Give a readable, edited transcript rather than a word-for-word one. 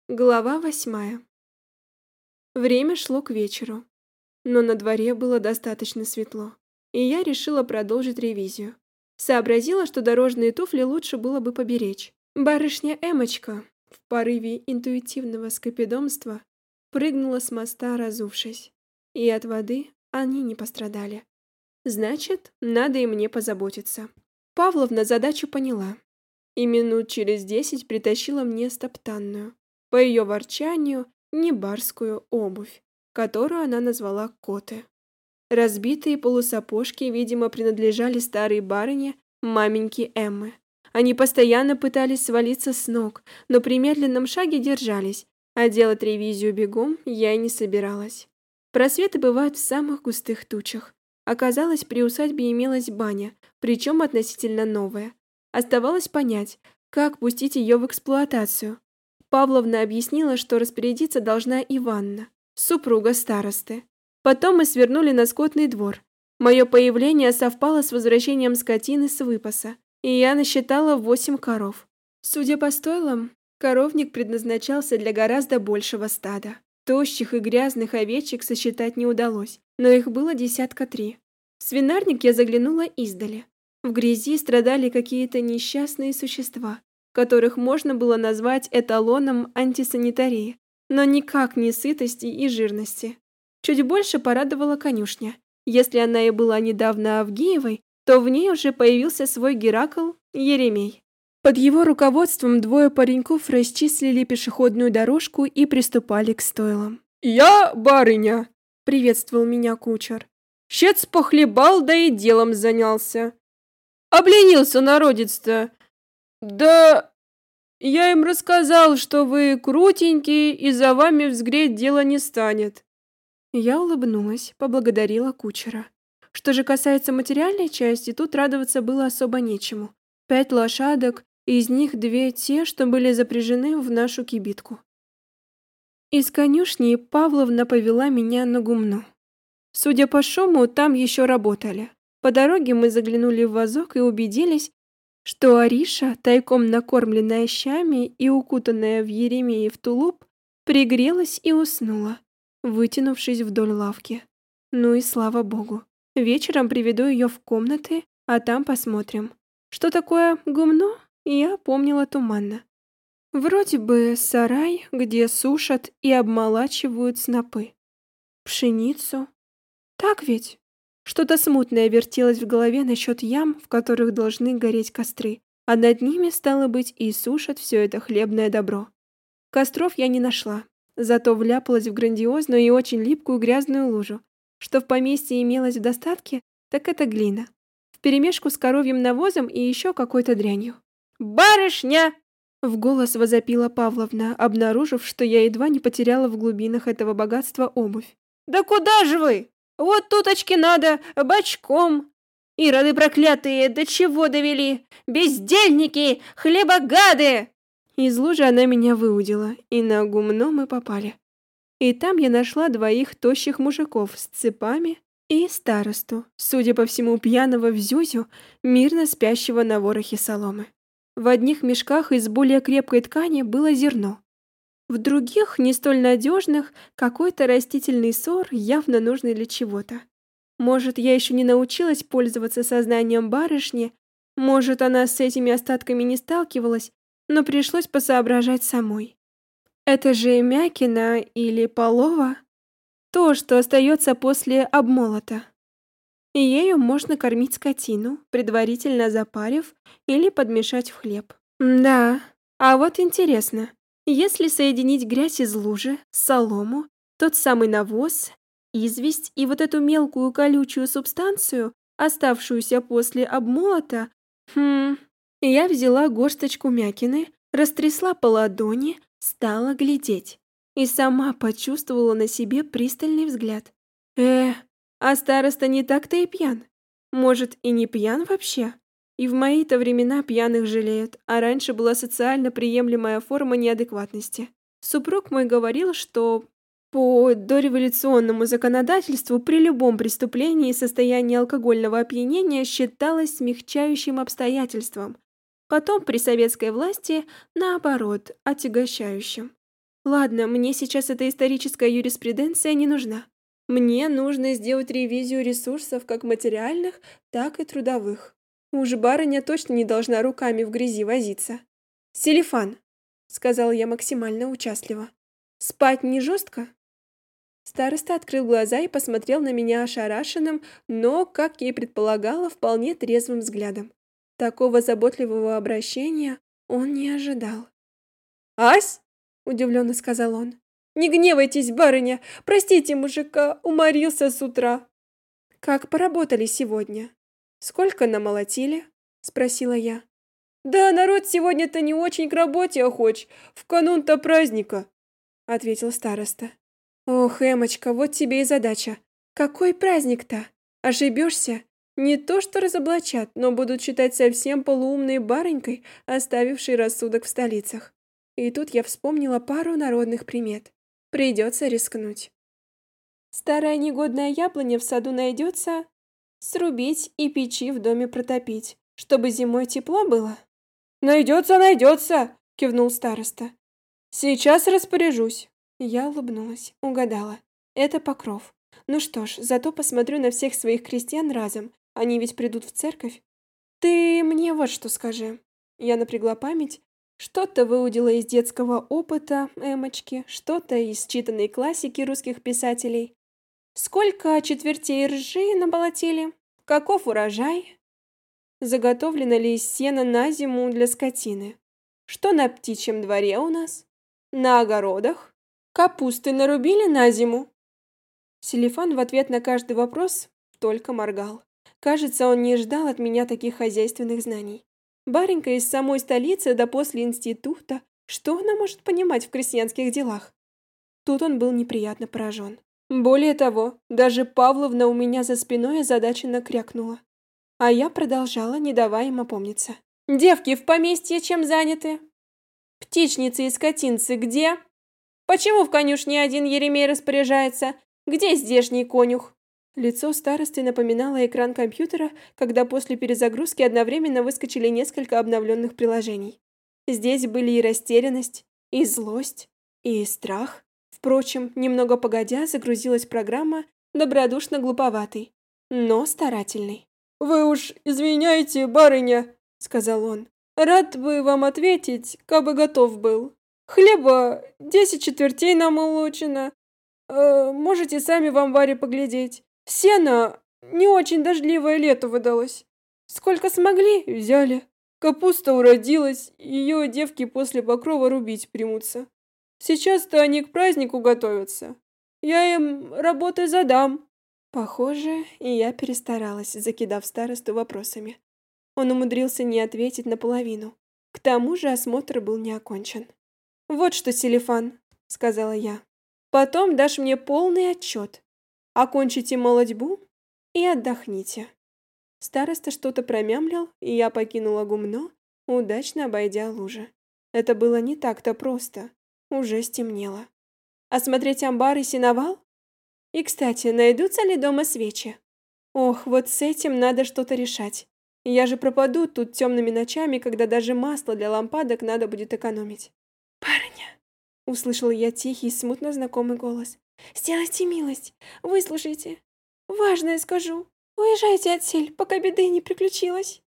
Глава 8. Время шло к вечеру, но на дворе было достаточно светло, и я решила продолжить ревизию. Сообразила, что дорожные туфли лучше было бы поберечь. Барышня Эмочка в порыве интуитивного скопидомства прыгнула с моста, разувшись, и от воды они не пострадали. Значит, надо и мне позаботиться. Павловна задачу поняла, и минут через 10 притащила мне стоптанную, по ее ворчанию, не барскую обувь, которую она назвала коты. Разбитые полусапожки, видимо, принадлежали старой барыне, маменьке Эммы. Они постоянно пытались свалиться с ног, но при медленном шаге держались, а делать ревизию бегом я и не собиралась. Просветы бывают в самых густых тучах. Оказалось, при усадьбе имелась баня, причем относительно новая. Оставалось понять, как пустить ее в эксплуатацию. Павловна объяснила, что распорядиться должна Иванна, супруга старосты. Потом мы свернули на скотный двор. Мое появление совпало с возвращением скотины с выпаса, и я насчитала 8 коров. Судя по стойлам, коровник предназначался для гораздо большего стада. Тощих и грязных овечек сосчитать не удалось, но их было 3 десятка. В свинарник я заглянула издали. В грязи страдали какие-то несчастные существа, которых можно было назвать эталоном антисанитарии, но никак не сытости и жирности. Чуть больше порадовала конюшня. Если она и была недавно Авгиевой, то в ней уже появился свой Геракл Еремей. Под его руководством 2 пареньков расчислили пешеходную дорожку и приступали к стойлам. «Я барыня!» — приветствовал меня кучер. «Щец похлебал, да и делом занялся. Обленился народец-то. Да я им рассказал, что вы крутенькие, и за вами взгреть дело не станет». Я улыбнулась, поблагодарила кучера. Что же касается материальной части, тут радоваться было особо нечему. 5 лошадок, из них 2 те, что были запряжены в нашу кибитку. Из конюшни Павловна повела меня на гумно. Судя по шуму, там еще работали. По дороге мы заглянули в вазок и убедились, что Ариша, тайком накормленная щами и укутанная в Еремеев тулуп, пригрелась и уснула, вытянувшись вдоль лавки. Ну и слава богу. Вечером приведу ее в комнаты, а там посмотрим. Что такое гумно, я помнила туманно. Вроде бы сарай, где сушат и обмолачивают снопы. Пшеницу. Так ведь? Что-то смутное вертелось в голове насчет ям, в которых должны гореть костры, а над ними, стало быть, и сушат все это хлебное добро. Костров я не нашла, зато вляпалась в грандиозную и очень липкую грязную лужу. Что в поместье имелось в достатке, так это глина, вперемешку с коровьим навозом и еще какой-то дрянью. «Барышня!» — в голос возопила Павловна, обнаружив, что я едва не потеряла в глубинах этого богатства обувь. «Да куда же вы? Вот туточки надо, бочком! Ироды проклятые, до чего довели? Бездельники, хлебогады!» Из лужи она меня выудила, и на гумно мы попали. И там я нашла 2 тощих мужиков с цепами и старосту, судя по всему пьяного Взюзю, мирно спящего на ворохе соломы. В одних мешках из более крепкой ткани было зерно. В других, не столь надежных, какой-то растительный сор, явно нужный для чего-то. Может, я еще не научилась пользоваться сознанием барышни, может, она с этими остатками не сталкивалась, но пришлось посоображать самой. Это же мякина или полова, то, что остается после обмолота. И ею можно кормить скотину, предварительно запарив или подмешать в хлеб. Да, а вот интересно, если соединить грязь из лужи, солому, тот самый навоз, известь и вот эту мелкую колючую субстанцию, оставшуюся после обмолота, я взяла горсточку мякины, растрясла по ладони, стала глядеть и сама почувствовала на себе пристальный взгляд. А староста не так-то и пьян. Может, и не пьян вообще? И в мои-то времена пьяных жалеют, а раньше была социально приемлемая форма неадекватности. Супруг мой говорил, что по дореволюционному законодательству при любом преступлении состояние алкогольного опьянения считалось смягчающим обстоятельством. Потом при советской власти, наоборот, отягощающим. Ладно, мне сейчас эта историческая юриспруденция не нужна. Мне нужно сделать ревизию ресурсов как материальных, так и трудовых. Уж барыня точно не должна руками в грязи возиться. «Селифан», — сказала я максимально участливо. «Спать не жестко?» Староста открыл глаза и посмотрел на меня ошарашенным, но, как я и предполагала, вполне трезвым взглядом. Такого заботливого обращения он не ожидал. «Ась!» — удивленно сказал он. «Не гневайтесь, барыня! Простите мужика, уморился с утра!» «Как поработали сегодня? Сколько намолотили?» — спросила я. «Да народ сегодня-то не очень к работе охоч, в канун-то праздника», — ответил староста. «Ох, Эмочка, вот тебе и задача. Какой праздник-то? Ошибешься? Не то что разоблачат, но будут считать совсем полуумной барынькой, оставившей рассудок в столицах». И тут я вспомнила пару народных примет. Придется рискнуть. Старая негодная яблоня в саду найдется, срубить и печи в доме протопить, чтобы зимой тепло было. «Найдется, найдется!» — кивнул староста. «Сейчас распоряжусь». Я улыбнулась, угадала. Это Покров. Ну что ж, зато посмотрю на всех своих крестьян разом. Они ведь придут в церковь. Ты мне вот что скажи. Я напрягла память. Что-то выудила из детского опыта Эмочки, что-то из читанной классики русских писателей. Сколько четвертей ржи наболотили? Каков урожай? Заготовлено ли сено на зиму для скотины? Что на птичьем дворе у нас? На огородах? Капусты нарубили на зиму?» Селифан в ответ на каждый вопрос только моргал. Кажется, он не ждал от меня таких хозяйственных знаний. Баренька из самой столицы да после института. Что она может понимать в крестьянских делах? Тут он был неприятно поражен. Более того, даже Павловна у меня за спиной озадаченно крякнула. А я продолжала, не давая им опомниться. «Девки в поместье чем заняты? Птичницы и скотинцы где? Почему в конюшне один Еремей распоряжается? Где здешний конюх?» Лицо старосты напоминало экран компьютера, когда после перезагрузки одновременно выскочили несколько обновленных приложений. Здесь были и растерянность, и злость, и страх. Впрочем, немного погодя, загрузилась программа добродушно глуповатой, но старательной. «Вы уж извиняйте, барыня», — сказал он. «Рад бы вам ответить, кабы готов был. Хлеба 10 четвертей намолочено. Можете сами в амбаре поглядеть. Сено не очень дождливое лето выдалось. Сколько смогли, взяли. Капуста уродилась, ее девки после покрова рубить примутся. Сейчас-то они к празднику готовятся. Я им работы задам». Похоже, и я перестаралась, закидав старосту вопросами. Он умудрился не ответить наполовину. К тому же осмотр был не окончен. «Вот что, Селифан», — сказала я. «Потом дашь мне полный отчет. Окончите молотьбу и отдохните». Староста что-то промямлил, и я покинула гумно, удачно обойдя лужи. Это было не так-то просто. Уже стемнело. Осмотреть амбар и сеновал? И, кстати, найдутся ли дома свечи? Ох, вот с этим надо что-то решать. Я же пропаду тут темными ночами, когда даже масло для лампадок надо будет экономить. «Барыня!» — услышала я тихий, смутно знакомый голос. «Сделайте милость, выслушайте. Важное скажу. Уезжайте отсель, пока беды не приключилось».